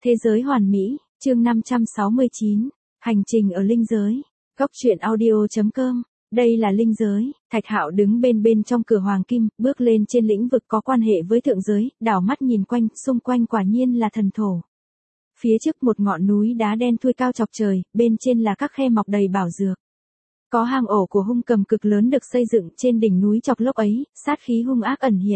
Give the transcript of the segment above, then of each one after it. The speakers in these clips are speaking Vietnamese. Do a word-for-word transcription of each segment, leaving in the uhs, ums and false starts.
Thế giới hoàn mỹ, chương năm trăm sáu mươi chín, hành trình ở linh giới. Góc truyện audio chấm com. Đây là linh giới. Thạch Hạo đứng bên bên trong cửa hoàng kim, bước lên trên lĩnh vực có quan hệ với thượng giới, đảo mắt nhìn quanh, xung quanh quả nhiên là thần thổ. Phía trước một ngọn núi đá đen thui cao chọc trời, bên trên là các khe mọc đầy bảo dược. Có hang ổ của hung cầm cực lớn được xây dựng trên đỉnh núi chọc lốc ấy, sát khí hung ác ẩn hiện.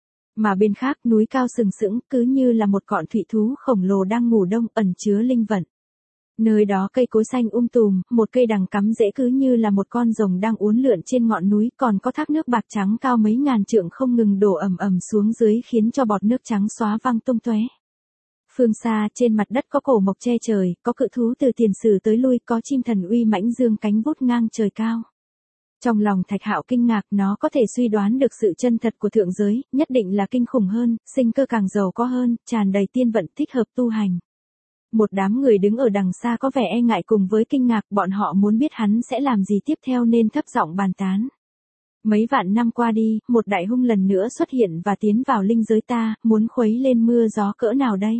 Mà bên khác núi cao sừng sững cứ như là một con thủy thú khổng lồ đang ngủ đông ẩn chứa linh vận. Nơi đó cây cối xanh um tùm, một cây đằng cắm rễ cứ như là một con rồng đang uốn lượn trên ngọn núi, còn có thác nước bạc trắng cao mấy ngàn trượng không ngừng đổ ầm ầm xuống dưới khiến cho bọt nước trắng xóa văng tung tóe. Phương xa trên mặt đất có cổ mộc che trời, có cự thú từ tiền sử tới lui, có chim thần uy mãnh dương cánh vút ngang trời cao. Trong lòng Thạch Hạo kinh ngạc, nó có thể suy đoán được sự chân thật của thượng giới, nhất định là kinh khủng hơn, sinh cơ càng giàu có hơn, tràn đầy tiên vận thích hợp tu hành. Một đám người đứng ở đằng xa có vẻ e ngại cùng với kinh ngạc, bọn họ muốn biết hắn sẽ làm gì tiếp theo nên thấp giọng bàn tán. Mấy vạn năm qua đi, một đại hung lần nữa xuất hiện và tiến vào linh giới ta, muốn khuấy lên mưa gió cỡ nào đây?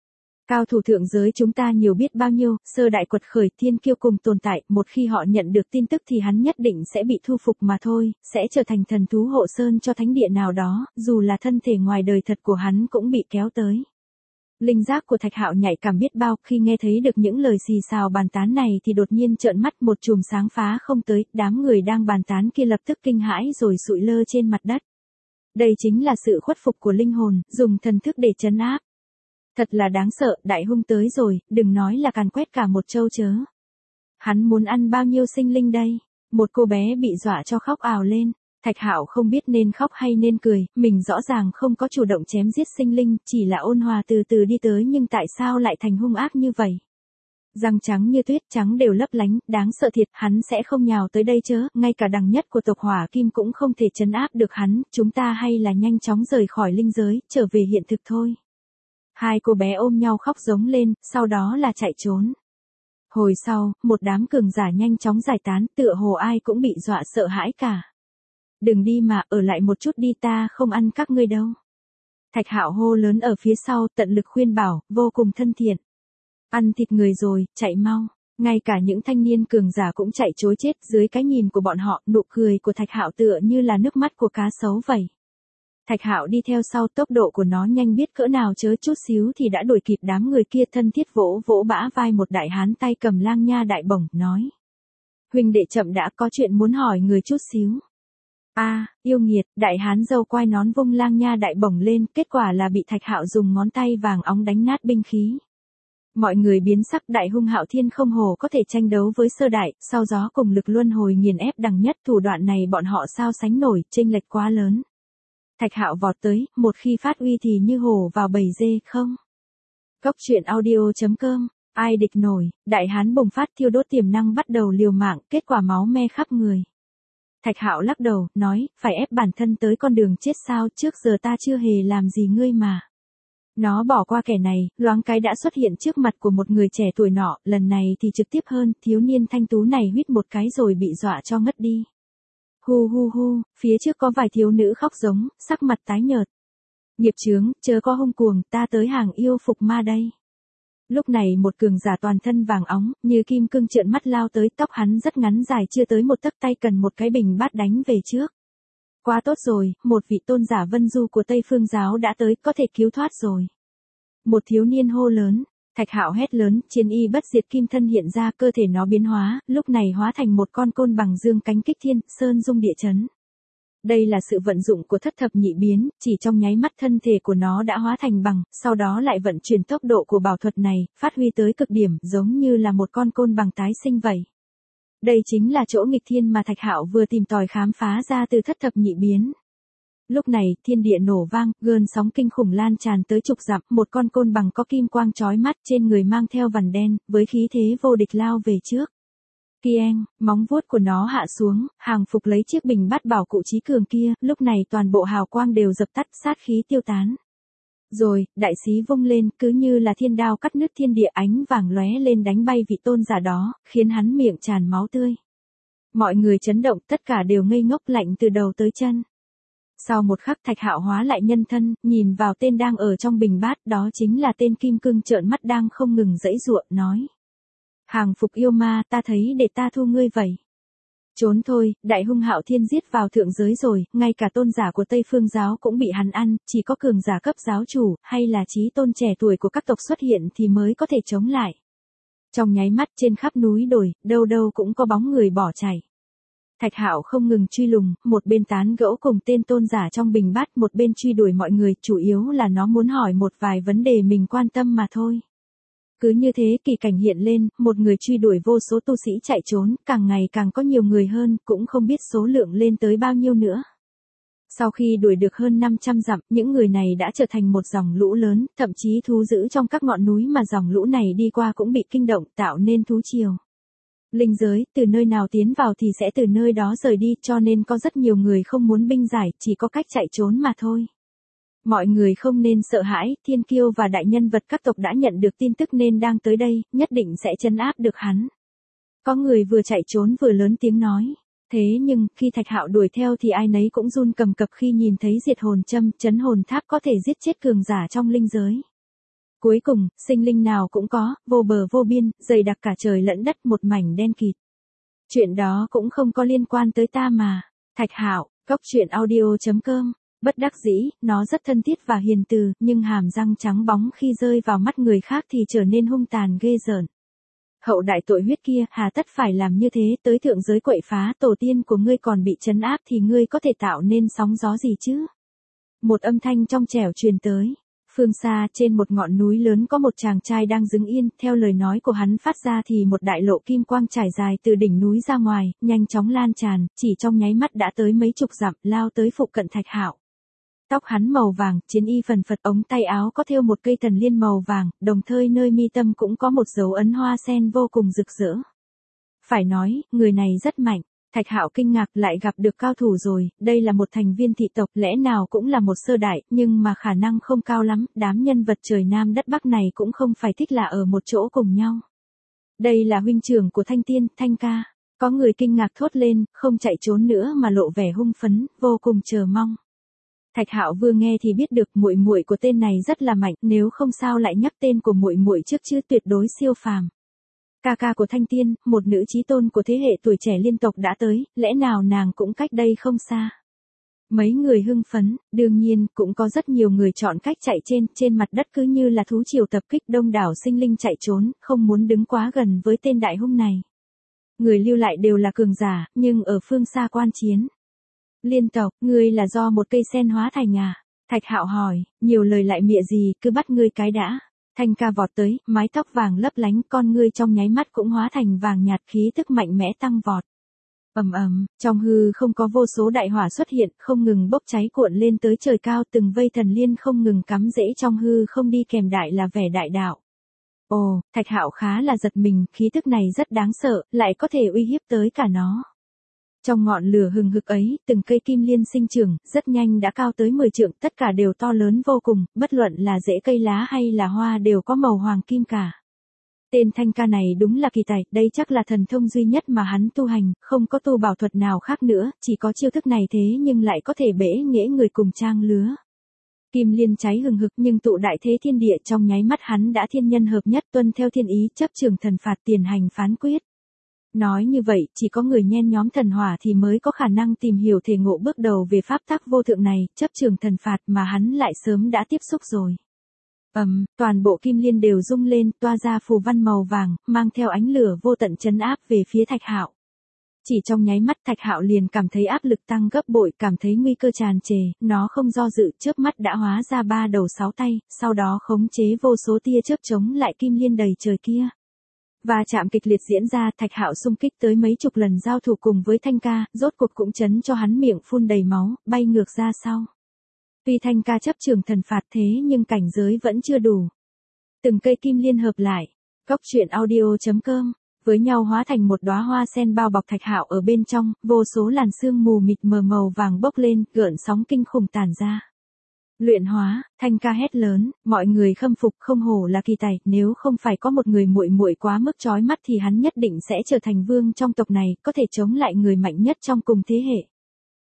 Cao thủ thượng giới chúng ta nhiều biết bao nhiêu, sơ đại quật khởi thiên kiêu cùng tồn tại, một khi họ nhận được tin tức thì hắn nhất định sẽ bị thu phục mà thôi, sẽ trở thành thần thú hộ sơn cho thánh địa nào đó, dù là thân thể ngoài đời thật của hắn cũng bị kéo tới. Linh giác của Thạch Hạo nhạy cảm biết bao, khi nghe thấy được những lời xì xào bàn tán này thì đột nhiên trợn mắt, một chùm sáng phá không tới, đám người đang bàn tán kia lập tức kinh hãi rồi sụi lơ trên mặt đất. Đây chính là sự khuất phục của linh hồn, dùng thần thức để trấn áp. Thật là đáng sợ, đại hung tới rồi, đừng nói là càn quét cả một châu chớ. Hắn muốn ăn bao nhiêu sinh linh đây? Một cô bé bị dọa cho khóc ào lên. Thạch Hạo không biết nên khóc hay nên cười, mình rõ ràng không có chủ động chém giết sinh linh, chỉ là ôn hòa từ từ đi tới, nhưng tại sao lại thành hung ác như vậy? Răng trắng như tuyết, trắng đều lấp lánh, đáng sợ thiệt, hắn sẽ không nhào tới đây chớ, ngay cả đằng nhất của tộc Hỏa Kim cũng không thể trấn áp được hắn, chúng ta hay là nhanh chóng rời khỏi linh giới, trở về hiện thực thôi. Hai cô bé ôm nhau khóc giống lên, sau đó là chạy trốn. Hồi sau, một đám cường giả nhanh chóng giải tán, tựa hồ ai cũng bị dọa sợ hãi cả. Đừng đi mà, ở lại một chút đi, ta không ăn các ngươi đâu. Thạch Hạo hô lớn ở phía sau, tận lực khuyên bảo, vô cùng thân thiện. Ăn thịt người rồi, chạy mau. Ngay cả những thanh niên cường giả cũng chạy trối chết, dưới cái nhìn của bọn họ, nụ cười của Thạch Hạo tựa như là nước mắt của cá sấu vậy. Thạch Hạo đi theo sau, tốc độ của nó nhanh biết cỡ nào, chớ chút xíu thì đã đuổi kịp đám người kia, thân thiết vỗ vỗ bả vai một đại hán tay cầm lang nha đại bổng, nói. Huynh đệ chậm đã, có chuyện muốn hỏi người chút xíu. A, à, yêu nghiệt, đại hán râu quai nón vung lang nha đại bổng lên, kết quả là bị Thạch Hạo dùng ngón tay vàng óng đánh nát binh khí. Mọi người biến sắc, đại hung Hạo Thiên không hồ có thể tranh đấu với sơ đại, sau gió cùng lực luân hồi nghiền ép đằng nhất, thủ đoạn này bọn họ sao sánh nổi, chênh lệch quá lớn. Thạch Hạo vọt tới, một khi phát uy thì như hổ vào bầy dê, không. Góc truyện audio chấm com, ai địch nổi, đại hán bùng phát thiêu đốt tiềm năng bắt đầu liều mạng, kết quả máu me khắp người. Thạch Hạo lắc đầu, nói, phải ép bản thân tới con đường chết sao, trước giờ ta chưa hề làm gì ngươi mà. Nó bỏ qua kẻ này, loáng cái đã xuất hiện trước mặt của một người trẻ tuổi nọ, lần này thì trực tiếp hơn, thiếu niên thanh tú này huýt một cái rồi bị dọa cho ngất đi. Hu hu hu, phía trước có vài thiếu nữ khóc giống, sắc mặt tái nhợt. Nghiệp chướng, chớ có hung cuồng, ta tới hàng yêu phục ma đây. Lúc này một cường giả toàn thân vàng óng, như kim cương trợn mắt lao tới, tóc hắn rất ngắn dài chưa tới một tấc, tay cần một cái bình bát đánh về trước. Quá tốt rồi, một vị tôn giả Vân Du của Tây Phương giáo đã tới, có thể cứu thoát rồi. Một thiếu niên hô lớn. Thạch Hạo hét lớn, chiến y bất diệt kim thân hiện ra, cơ thể nó biến hóa, lúc này hóa thành một con côn bằng dương cánh kích thiên, sơn dung địa chấn. Đây là sự vận dụng của thất thập nhị biến, chỉ trong nháy mắt thân thể của nó đã hóa thành bằng, sau đó lại vận chuyển tốc độ của bảo thuật này, phát huy tới cực điểm, giống như là một con côn bằng tái sinh vậy. Đây chính là chỗ nghịch thiên mà Thạch Hạo vừa tìm tòi khám phá ra từ thất thập nhị biến. Lúc này, thiên địa nổ vang, gợn sóng kinh khủng lan tràn tới chục dặm, một con côn bằng có kim quang chói mắt, trên người mang theo vằn đen, với khí thế vô địch lao về trước. Kieng, móng vuốt của nó hạ xuống, hàng phục lấy chiếc bình bát bảo cụ trí cường kia, lúc này toàn bộ hào quang đều dập tắt, sát khí tiêu tán. Rồi, đại xí vung lên, cứ như là thiên đao cắt nứt thiên địa, ánh vàng lóe lên đánh bay vị tôn giả đó, khiến hắn miệng tràn máu tươi. Mọi người chấn động, tất cả đều ngây ngốc lạnh từ đầu tới chân. Sau một khắc Thạch Hạo hóa lại nhân thân, nhìn vào tên đang ở trong bình bát, đó chính là tên Kim Cương trợn mắt đang không ngừng giãy giụa, nói. Hàng phục yêu ma, ta thấy để ta thu ngươi vậy. Trốn thôi, đại hung Hạo Thiên giết vào thượng giới rồi, ngay cả tôn giả của Tây Phương giáo cũng bị hắn ăn, chỉ có cường giả cấp giáo chủ, hay là chí tôn trẻ tuổi của các tộc xuất hiện thì mới có thể chống lại. Trong nháy mắt trên khắp núi đồi, đâu đâu cũng có bóng người bỏ chạy. Thạch Hạo không ngừng truy lùng, một bên tán gẫu cùng tên tôn giả trong bình bát, một bên truy đuổi mọi người, chủ yếu là nó muốn hỏi một vài vấn đề mình quan tâm mà thôi. Cứ như thế kỳ cảnh hiện lên, một người truy đuổi vô số tu sĩ chạy trốn, càng ngày càng có nhiều người hơn, cũng không biết số lượng lên tới bao nhiêu nữa. Sau khi đuổi được hơn năm trăm dặm, những người này đã trở thành một dòng lũ lớn, thậm chí thú dữ trong các ngọn núi mà dòng lũ này đi qua cũng bị kinh động, tạo nên thú triều. Linh giới, từ nơi nào tiến vào thì sẽ từ nơi đó rời đi, cho nên có rất nhiều người không muốn binh giải, chỉ có cách chạy trốn mà thôi. Mọi người không nên sợ hãi, thiên kiêu và đại nhân vật các tộc đã nhận được tin tức nên đang tới đây, nhất định sẽ trấn áp được hắn. Có người vừa chạy trốn vừa lớn tiếng nói. Thế nhưng, khi Thạch Hạo đuổi theo thì ai nấy cũng run cầm cập khi nhìn thấy diệt hồn châm, trấn hồn tháp có thể giết chết cường giả trong linh giới. Cuối cùng, sinh linh nào cũng có, vô bờ vô biên, dày đặc cả trời lẫn đất, một mảnh đen kịt. Chuyện đó cũng không có liên quan tới ta mà. Thạch Hạo, góc truyện audio chấm com. Bất đắc dĩ, nó rất thân thiết và hiền từ, nhưng hàm răng trắng bóng khi rơi vào mắt người khác thì trở nên hung tàn ghê rợn. Hậu đại tội huyết kia, hà tất phải làm như thế, tới thượng giới quậy phá, tổ tiên của ngươi còn bị trấn áp thì ngươi có thể tạo nên sóng gió gì chứ? Một âm thanh trong trẻo truyền tới. Phương xa, trên một ngọn núi lớn có một chàng trai đang đứng yên, theo lời nói của hắn phát ra thì một đại lộ kim quang trải dài từ đỉnh núi ra ngoài, nhanh chóng lan tràn, chỉ trong nháy mắt đã tới mấy chục dặm, lao tới phụ cận Thạch Hạo. Tóc hắn màu vàng, chiến y phần phật, ống tay áo có thêu một cây thần liên màu vàng, đồng thời nơi mi tâm cũng có một dấu ấn hoa sen vô cùng rực rỡ. Phải nói, người này rất mạnh. Thạch Hạo kinh ngạc, lại gặp được cao thủ rồi, đây là một thành viên thị tộc, lẽ nào cũng là một sơ đại, nhưng mà khả năng không cao lắm, đám nhân vật trời Nam đất Bắc này cũng không phải thích là ở một chỗ cùng nhau. Đây là huynh trưởng của Thanh Tiên, Thanh ca. Có người kinh ngạc thốt lên, không chạy trốn nữa mà lộ vẻ hung phấn, vô cùng chờ mong. Thạch Hạo vừa nghe thì biết được muội muội của tên này rất là mạnh, nếu không sao lại nhắc tên của muội muội trước chứ, tuyệt đối siêu phàm. Ca ca của Thanh Tiên, một nữ chí tôn của thế hệ tuổi trẻ liên tộc đã tới, lẽ nào nàng cũng cách đây không xa. Mấy người hưng phấn, đương nhiên, cũng có rất nhiều người chọn cách chạy trên, trên mặt đất cứ như là thú triều tập kích, đông đảo sinh linh chạy trốn, không muốn đứng quá gần với tên đại hung này. Người lưu lại đều là cường giả, nhưng ở phương xa quan chiến. Liên tộc, ngươi là do một cây sen hóa thành à? Thạch Hạo hỏi, nhiều lời lại mịa gì, cứ bắt ngươi cái đã. Thanh ca vọt tới, mái tóc vàng lấp lánh, con ngươi trong nháy mắt cũng hóa thành vàng nhạt, khí tức mạnh mẽ tăng vọt. Ầm ầm, trong hư không có vô số đại hỏa xuất hiện, không ngừng bốc cháy cuộn lên tới trời cao, từng vây thần liên không ngừng cắm rễ trong hư không, đi kèm đại là vẻ đại đạo. Ồ, Thạch Hạo khá là giật mình, khí tức này rất đáng sợ, lại có thể uy hiếp tới cả nó. Trong ngọn lửa hừng hực ấy, từng cây kim liên sinh trưởng, rất nhanh đã cao tới mười trượng, tất cả đều to lớn vô cùng, bất luận là rễ cây lá hay là hoa đều có màu hoàng kim cả. Tên Thanh ca này đúng là kỳ tài, đây chắc là thần thông duy nhất mà hắn tu hành, không có tu bảo thuật nào khác nữa, chỉ có chiêu thức này thế nhưng lại có thể bẽ nghễ người cùng trang lứa. Kim liên cháy hừng hực nhưng tụ đại thế thiên địa, trong nháy mắt hắn đã thiên nhân hợp nhất, tuân theo thiên ý, chấp trường thần phạt, tiền hành phán quyết. Nói như vậy, chỉ có người nhen nhóm thần hỏa thì mới có khả năng tìm hiểu thể ngộ bước đầu về pháp tắc vô thượng này, chấp trường thần phạt mà hắn lại sớm đã tiếp xúc rồi. Ầm, um, toàn bộ kim liên đều rung lên, toa ra phù văn màu vàng, mang theo ánh lửa vô tận trấn áp về phía Thạch Hạo. Chỉ trong nháy mắt Thạch Hạo liền cảm thấy áp lực tăng gấp bội, cảm thấy nguy cơ tràn trề, nó không do dự, chớp mắt đã hóa ra ba đầu sáu tay, sau đó khống chế vô số tia chớp chống lại kim liên đầy trời kia. Và chạm kịch liệt diễn ra, Thạch Hạo xung kích tới mấy chục lần giao thủ cùng với Thanh ca, rốt cuộc cũng chấn cho hắn miệng phun đầy máu, bay ngược ra sau. Tuy Thanh ca chấp trường thần phạt thế nhưng cảnh giới vẫn chưa đủ. Từng cây kim liên hợp lại, góc truyện audio chấm com, với nhau hóa thành một đóa hoa sen bao bọc Thạch Hạo ở bên trong, vô số làn sương mù mịt mờ màu vàng bốc lên, gợn sóng kinh khủng tản ra. Luyện hóa, Thanh ca hét lớn, mọi người khâm phục, không hổ là kỳ tài, nếu không phải có một người muội muội quá mức chói mắt thì hắn nhất định sẽ trở thành vương trong tộc này, có thể chống lại người mạnh nhất trong cùng thế hệ.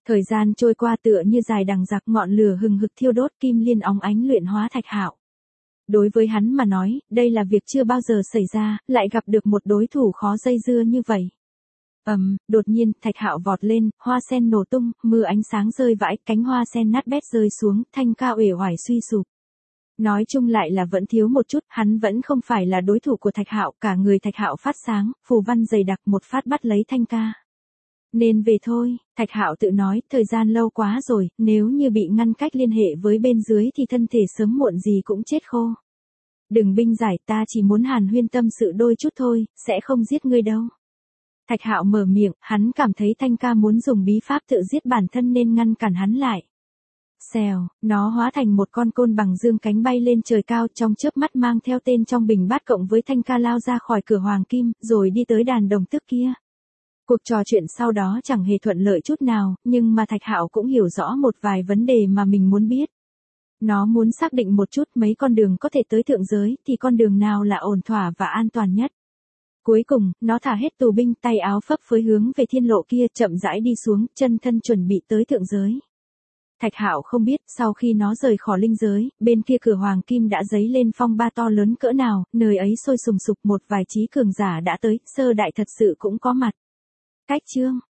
Thời gian trôi qua tựa như dài đằng dặc, ngọn lửa hừng hực thiêu đốt, kim liên óng ánh luyện hóa Thạch Hạo. Đối với hắn mà nói, đây là việc chưa bao giờ xảy ra, lại gặp được một đối thủ khó dây dưa như vậy. Ầm, um, đột nhiên, Thạch Hạo vọt lên, hoa sen nổ tung, mưa ánh sáng rơi vãi, cánh hoa sen nát bét rơi xuống, Thanh Ca uể oải suy sụp. Nói chung lại là vẫn thiếu một chút, hắn vẫn không phải là đối thủ của Thạch Hạo, cả người Thạch Hạo phát sáng, phù văn dày đặc một phát bắt lấy Thanh Ca. Nên về thôi, Thạch Hạo tự nói, thời gian lâu quá rồi, nếu như bị ngăn cách liên hệ với bên dưới thì thân thể sớm muộn gì cũng chết khô. Đừng binh giải, ta chỉ muốn hàn huyên tâm sự đôi chút thôi, sẽ không giết ngươi đâu. Thạch Hạo mở miệng, hắn cảm thấy Thanh Ca muốn dùng bí pháp tự giết bản thân nên ngăn cản hắn lại. Xèo, nó hóa thành một con côn bằng dương cánh bay lên trời cao, trong chớp mắt mang theo tên trong bình bát cộng với Thanh Ca lao ra khỏi cửa hoàng kim, rồi đi tới đàn đồng tước kia. Cuộc trò chuyện sau đó chẳng hề thuận lợi chút nào, nhưng mà Thạch Hạo cũng hiểu rõ một vài vấn đề mà mình muốn biết. Nó muốn xác định một chút mấy con đường có thể tới thượng giới, thì con đường nào là ổn thỏa và an toàn nhất. Cuối cùng, nó thả hết tù binh, tay áo phấp phới hướng về thiên lộ kia, chậm rãi đi xuống, chân thân chuẩn bị tới thượng giới. Thạch Hạo không biết, sau khi nó rời khỏi linh giới, bên kia cửa hoàng kim đã dấy lên phong ba to lớn cỡ nào, nơi ấy sôi sùng sục, một vài chí cường giả đã tới, sơ đại thật sự cũng có mặt. Cách chương